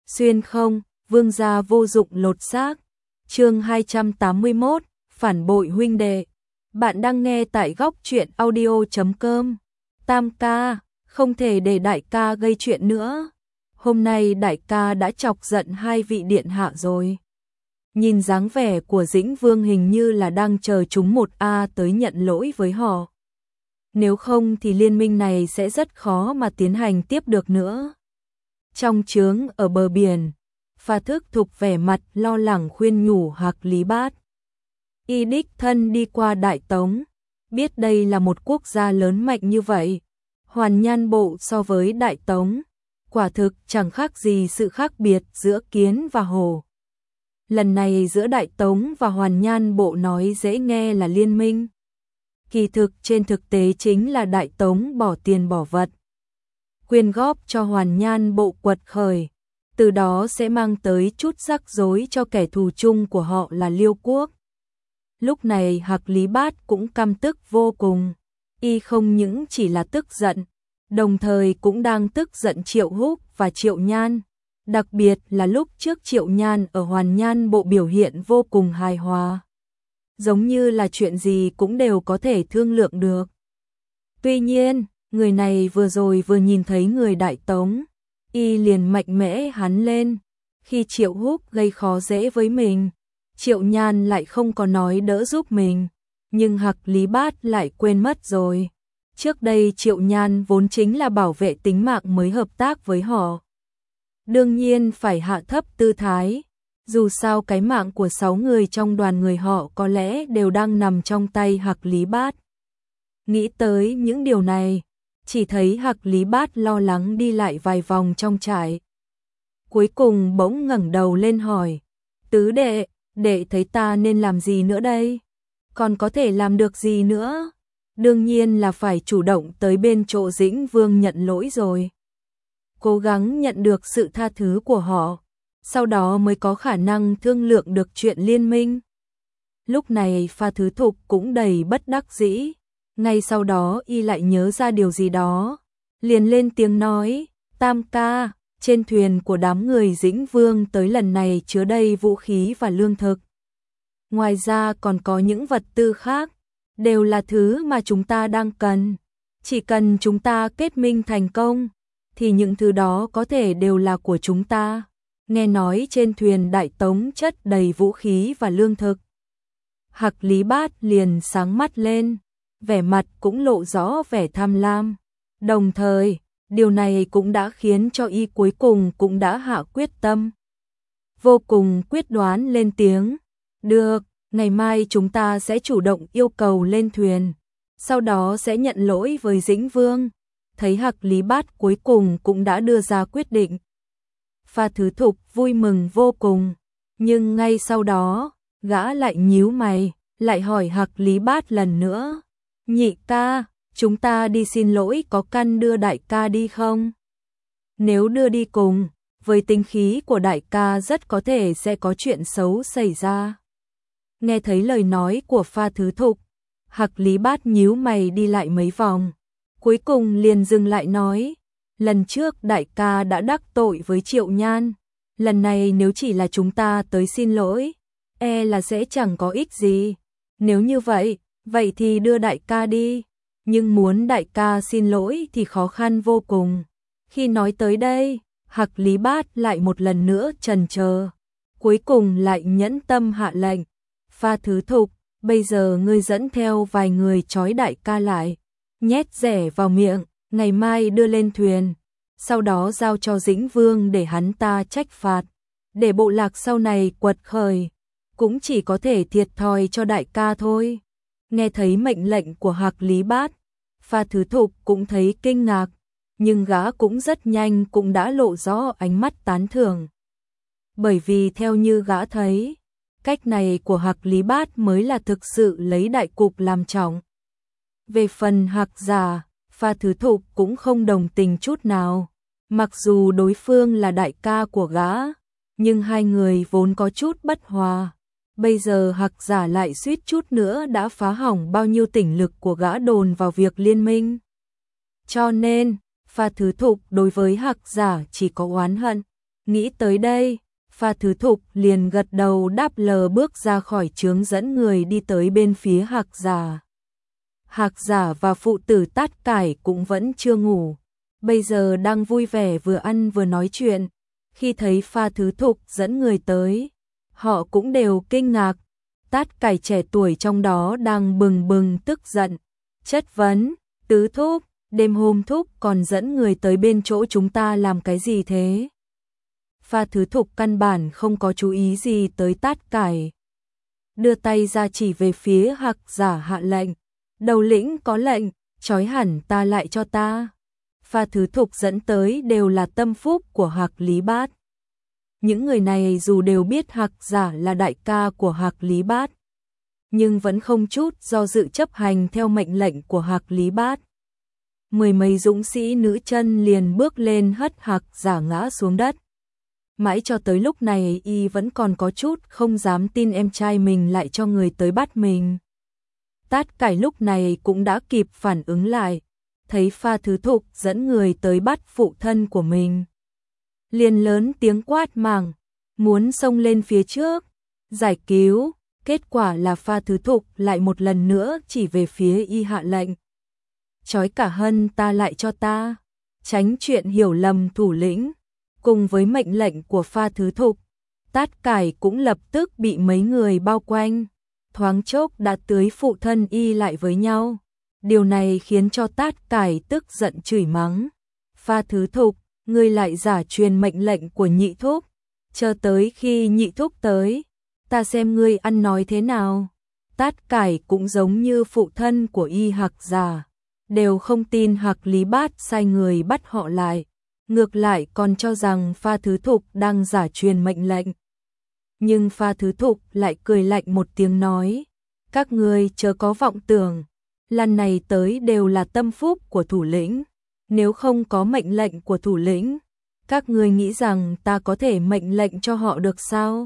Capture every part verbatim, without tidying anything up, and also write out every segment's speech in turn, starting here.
Xuyên không, vương gia vô dụng lột xác. Chương hai trăm tám mươi mốt, phản bội huynh đệ. Bạn đang nghe tại góc truyện audio chấm com. Tam ca, không thể để đại ca gây chuyện nữa. Hôm nay đại ca đã chọc giận hai vị điện hạ rồi. Nhìn dáng vẻ của Dĩnh Vương hình như là đang chờ chúng một A tới nhận lỗi với họ. Nếu không thì liên minh này sẽ rất khó mà tiến hành tiếp được nữa. Trong trướng ở bờ biển, Pha Thức Thục vẻ mặt lo lắng khuyên nhủ Hạc Lý Bát. Y đích thân đi qua Đại Tống, biết đây là một quốc gia lớn mạnh như vậy. Hoàn Nhan Bộ so với Đại Tống, quả thực chẳng khác gì sự khác biệt giữa kiến và hổ. Lần này giữa Đại Tống và Hoàn Nhan Bộ nói dễ nghe là liên minh. Kỳ thực trên thực tế chính là Đại Tống bỏ tiền bỏ vật, quyên góp cho Hoàn Nhan Bộ quật khởi, từ đó sẽ mang tới chút rắc rối cho kẻ thù chung của họ là Liêu Quốc. Lúc này Hạc Lý Bát cũng căm tức vô cùng, y không những chỉ là tức giận, đồng thời cũng đang tức giận Triệu Húc và Triệu Nhan, đặc biệt là lúc trước Triệu Nhan ở Hoàn Nhan Bộ biểu hiện vô cùng hài hòa, giống như là chuyện gì cũng đều có thể thương lượng được. Tuy nhiên, người này vừa rồi vừa nhìn thấy người Đại Tống, y liền mạnh mẽ hắn lên. Khi Triệu Húc gây khó dễ với mình, Triệu Nhan lại không có nói đỡ giúp mình, nhưng Hạc Lý Bát lại quên mất rồi. Trước đây Triệu Nhan vốn chính là bảo vệ tính mạng mới hợp tác với họ. Đương nhiên phải hạ thấp tư thái, dù sao cái mạng của sáu người trong đoàn người họ có lẽ đều đang nằm trong tay Hạc Lý Bát. Nghĩ tới những điều này, chỉ thấy Hạc Lý Bát lo lắng đi lại vài vòng trong trại. Cuối cùng bỗng ngẩng đầu lên hỏi, tứ đệ, đệ thấy ta nên làm gì nữa đây? Còn có thể làm được gì nữa? Đương nhiên là phải chủ động tới bên chỗ Dĩnh Vương nhận lỗi rồi. Cố gắng nhận được sự tha thứ của họ, sau đó mới có khả năng thương lượng được chuyện liên minh. Lúc này Pha Thứ Thục cũng đầy bất đắc dĩ. Ngay sau đó y lại nhớ ra điều gì đó, liền lên tiếng nói, Tam ca, trên thuyền của đám người Dĩnh Vương tới lần này chứa đầy vũ khí và lương thực. Ngoài ra còn có những vật tư khác, đều là thứ mà chúng ta đang cần. Chỉ cần chúng ta kết minh thành công, thì những thứ đó có thể đều là của chúng ta. Nghe nói trên thuyền Đại Tống chất đầy vũ khí và lương thực, Hạc Lý Bát liền sáng mắt lên, vẻ mặt cũng lộ rõ vẻ tham lam. Đồng thời, điều này cũng đã khiến cho y cuối cùng cũng đã hạ quyết tâm. Vô cùng quyết đoán lên tiếng, được, ngày mai chúng ta sẽ chủ động yêu cầu lên thuyền, sau đó sẽ nhận lỗi với Dĩnh Vương. Thấy Hạc Lý Bát cuối cùng cũng đã đưa ra quyết định, Pha Thứ Thục vui mừng vô cùng, nhưng ngay sau đó, gã lại nhíu mày, lại hỏi Hạc Lý Bát lần nữa, nhị ca, chúng ta đi xin lỗi có căn đưa đại ca đi không? Nếu đưa đi cùng, với tính khí của đại ca rất có thể sẽ có chuyện xấu xảy ra. Nghe thấy lời nói của Pha Thứ Thục, Hạc Lý Bát nhíu mày đi lại mấy vòng, cuối cùng liền dừng lại nói, lần trước đại ca đã đắc tội với Triệu Nhan, lần này nếu chỉ là chúng ta tới xin lỗi, e là sẽ chẳng có ích gì. Nếu như vậy, vậy thì đưa đại ca đi, nhưng muốn đại ca xin lỗi thì khó khăn vô cùng. Khi nói tới đây, Hạc Lý Bát lại một lần nữa chần chờ, cuối cùng lại nhẫn tâm hạ lệnh, Pha Thứ Thục, bây giờ ngươi dẫn theo vài người trói đại ca lại, nhét rẻ vào miệng, ngày mai đưa lên thuyền, sau đó giao cho Dĩnh Vương để hắn ta trách phạt, để bộ lạc sau này quật khởi, cũng chỉ có thể thiệt thòi cho đại ca thôi. Nghe thấy mệnh lệnh của Hạc Lý Bát, Pha Thứ Thục cũng thấy kinh ngạc, nhưng gã cũng rất nhanh cũng đã lộ rõ ánh mắt tán thưởng. Bởi vì theo như gã thấy, cách này của Hạc Lý Bát mới là thực sự lấy đại cục làm trọng. Về phần Hạc Giả, Pha Thứ Thục cũng không đồng tình chút nào, mặc dù đối phương là đại ca của gã, nhưng hai người vốn có chút bất hòa. Bây giờ Hạc Giả lại suýt chút nữa đã phá hỏng bao nhiêu tỉnh lực của gã đồn vào việc liên minh. Cho nên, Pha Thứ Thục đối với Hạc Giả chỉ có oán hận, Nghĩ tới đây, Pha Thứ Thục liền gật đầu đáp lờ bước ra khỏi trướng dẫn người đi tới bên phía Hạc Giả. Hạc Giả và phụ tử Tát Cải cũng vẫn chưa ngủ, bây giờ đang vui vẻ vừa ăn vừa nói chuyện. Khi thấy Pha Thứ Thục dẫn người tới, họ cũng đều kinh ngạc. Tát Cải trẻ tuổi trong đó đang bừng bừng tức giận, chất vấn, Tứ Thúc, đêm hôm Thúc còn dẫn người tới bên chỗ chúng ta làm cái gì thế? Pha Thứ Thục căn bản không có chú ý gì tới Tát Cải. Đưa tay ra chỉ về phía Hạc Giả hạ lệnh, đầu lĩnh có lệnh, trói hẳn ta lại cho ta. Pha Thứ Thục dẫn tới đều là tâm phúc của Hạc Lý Bát. Những người này dù đều biết Hạc Giả là đại ca của Hạc Lý Bát, nhưng vẫn không chút do dự chấp hành theo mệnh lệnh của Hạc Lý Bát. Mười mấy dũng sĩ nữ chân liền bước lên hất Hạc Giả ngã xuống đất. Mãi cho tới lúc này y vẫn còn có chút không dám tin em trai mình lại cho người tới bắt mình. Tát Cải lúc này cũng đã kịp phản ứng lại, thấy Pha Thứ Thục dẫn người tới bắt phụ thân của mình. Liền lớn tiếng quát màng, muốn xông lên phía trước, giải cứu. Kết quả là Pha Thứ Thục lại một lần nữa chỉ về phía y hạ lệnh. Trói cả Hân ta lại cho ta, tránh chuyện hiểu lầm thủ lĩnh. Cùng với mệnh lệnh của Pha Thứ Thục, Tát Cải cũng lập tức bị mấy người bao quanh, thoáng chốc đã tưới phụ thân y lại với nhau. Điều này khiến cho Tát Cải tức giận chửi mắng. Pha Thứ Thục, ngươi lại giả truyền mệnh lệnh của Nhị Thúc, chờ tới khi Nhị Thúc tới, ta xem ngươi ăn nói thế nào. Tát Cải cũng giống như phụ thân của y Hạc Giả, đều không tin Hạc Lý Bát sai người bắt họ lại, ngược lại còn cho rằng Pha Thứ Thục đang giả truyền mệnh lệnh. Nhưng Pha Thứ Thục lại cười lạnh một tiếng nói, các ngươi chớ có vọng tưởng, lần này tới đều là tâm phúc của thủ lĩnh, nếu không có mệnh lệnh của thủ lĩnh, các ngươi nghĩ rằng ta có thể mệnh lệnh cho họ được sao?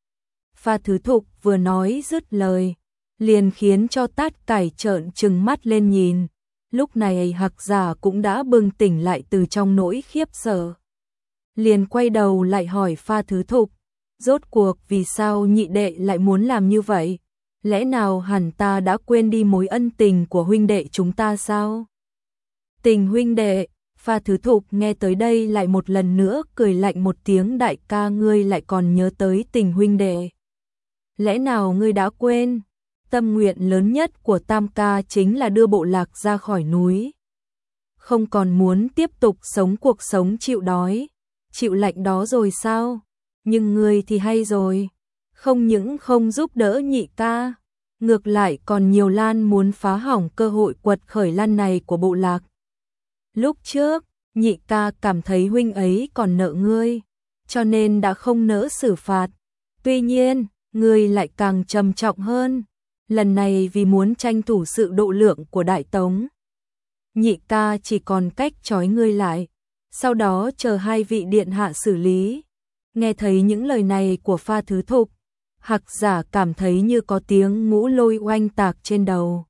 Pha Thứ Thục vừa nói dứt lời, liền khiến cho Tát Cải trợn trừng mắt lên nhìn. Lúc này Hạc Giả cũng đã bừng tỉnh lại từ trong nỗi khiếp sợ. Liền quay đầu lại hỏi Pha Thứ Thục, rốt cuộc vì sao nhị đệ lại muốn làm như vậy? Lẽ nào hẳn ta đã quên đi mối ân tình của huynh đệ chúng ta sao? Tình huynh đệ, Pha Thứ Thục nghe tới đây lại một lần nữa cười lạnh một tiếng, đại ca ngươi lại còn nhớ tới tình huynh đệ. Lẽ nào ngươi đã quên? Tâm nguyện lớn nhất của Tam ca chính là đưa bộ lạc ra khỏi núi. Không còn muốn tiếp tục sống cuộc sống chịu đói, chịu lạnh đó rồi sao? Nhưng ngươi thì hay rồi, không những không giúp đỡ nhị ca, ngược lại còn nhiều lan muốn phá hỏng cơ hội quật khởi lan này của bộ lạc. Lúc trước, nhị ca cảm thấy huynh ấy còn nợ ngươi, cho nên đã không nỡ xử phạt. Tuy nhiên, ngươi lại càng trầm trọng hơn. Lần này vì muốn tranh thủ sự độ lượng của Đại Tống, nhị ca chỉ còn cách trói ngươi lại, sau đó chờ hai vị điện hạ xử lý. Nghe thấy những lời này của Pha Thứ Thục, Hạc Giả cảm thấy như có tiếng ngũ lôi oanh tạc trên đầu.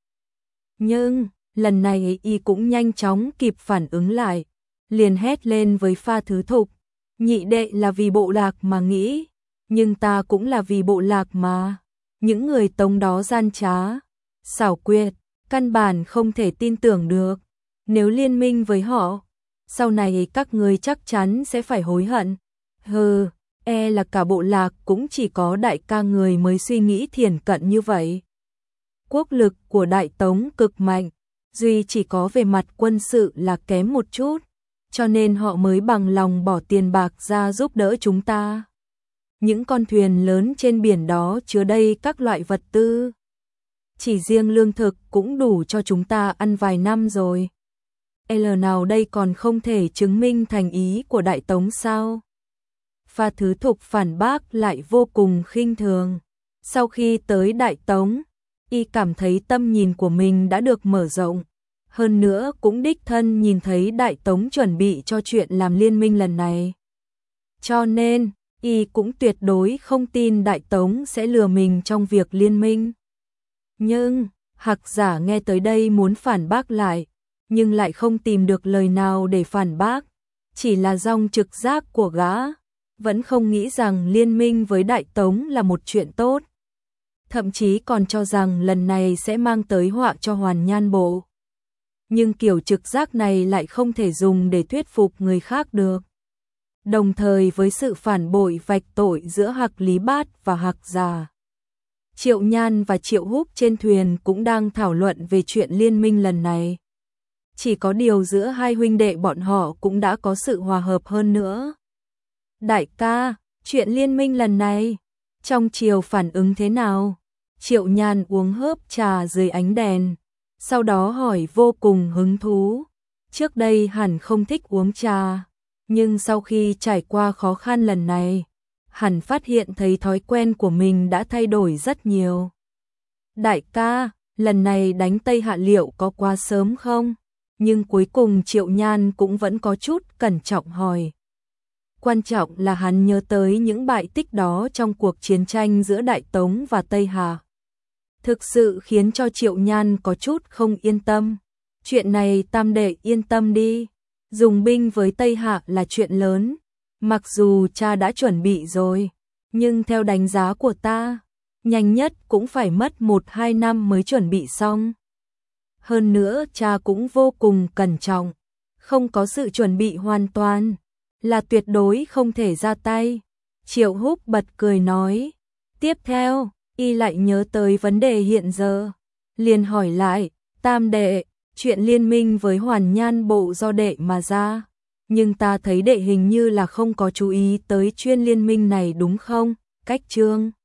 Nhưng, lần này y cũng nhanh chóng kịp phản ứng lại, liền hét lên với Pha Thứ Thục, nhị đệ là vì bộ lạc mà nghĩ, nhưng ta cũng là vì bộ lạc mà. Những người Tống đó gian trá, xảo quyệt, căn bản không thể tin tưởng được. Nếu liên minh với họ, sau này các người chắc chắn sẽ phải hối hận. Hừ, e là cả bộ lạc cũng chỉ có đại ca người mới suy nghĩ thiển cận như vậy. Quốc lực của Đại Tống cực mạnh, duy chỉ có về mặt quân sự là kém một chút, cho nên họ mới bằng lòng bỏ tiền bạc ra giúp đỡ chúng ta. Những con thuyền lớn trên biển đó chứa đầy các loại vật tư. Chỉ riêng lương thực cũng đủ cho chúng ta ăn vài năm rồi. L nào đây còn không thể chứng minh thành ý của Đại Tống sao? Pha Thứ Thục phản bác lại vô cùng khinh thường. Sau khi tới Đại Tống, y cảm thấy tâm nhìn của mình đã được mở rộng. Hơn nữa cũng đích thân nhìn thấy Đại Tống chuẩn bị cho chuyện làm liên minh lần này. Cho nên, y cũng tuyệt đối không tin Đại Tống sẽ lừa mình trong việc liên minh. Nhưng, Hạc Giả nghe tới đây muốn phản bác lại, nhưng lại không tìm được lời nào để phản bác, chỉ là dòng trực giác của gã. vẫn không nghĩ rằng liên minh với Đại Tống là một chuyện tốt. Thậm chí còn cho rằng lần này sẽ mang tới họa cho Hoàn Nhan Bộ. Nhưng kiểu trực giác này lại không thể dùng để thuyết phục người khác được. Đồng thời với sự phản bội vạch tội giữa Hạc Lý Bát và Hạc Già, Triệu Nhan và Triệu Húc trên thuyền cũng đang thảo luận về chuyện liên minh lần này. Chỉ có điều giữa hai huynh đệ bọn họ cũng đã có sự hòa hợp hơn nữa. Đại ca, chuyện liên minh lần này, trong triều phản ứng thế nào? Triệu Nhan uống hớp trà dưới ánh đèn, sau đó hỏi vô cùng hứng thú. Trước đây hẳn không thích uống trà, nhưng sau khi trải qua khó khăn lần này, hẳn phát hiện thấy thói quen của mình đã thay đổi rất nhiều. Đại ca, lần này đánh Tây Hạ liệu có quá sớm không? Nhưng cuối cùng Triệu Nhan cũng vẫn có chút cẩn trọng hỏi. Quan trọng là hắn nhớ tới những bại tích đó trong cuộc chiến tranh giữa Đại Tống và Tây Hạ. Thực sự khiến cho Triệu Nhan có chút không yên tâm. Chuyện này tam đệ yên tâm đi. Dùng binh với Tây Hạ là chuyện lớn. Mặc dù cha đã chuẩn bị rồi, nhưng theo đánh giá của ta, nhanh nhất cũng phải mất một hai năm mới chuẩn bị xong. Hơn nữa cha cũng vô cùng cẩn trọng, không có sự chuẩn bị hoàn toàn, là tuyệt đối không thể ra tay. Triệu Húc bật cười nói. Tiếp theo, y lại nhớ tới vấn đề hiện giờ, liền hỏi lại, tam đệ, chuyện liên minh với Hoàn Nhan Bộ do đệ mà ra, nhưng ta thấy đệ hình như là không có chú ý tới chuyên liên minh này đúng không? Cách Trương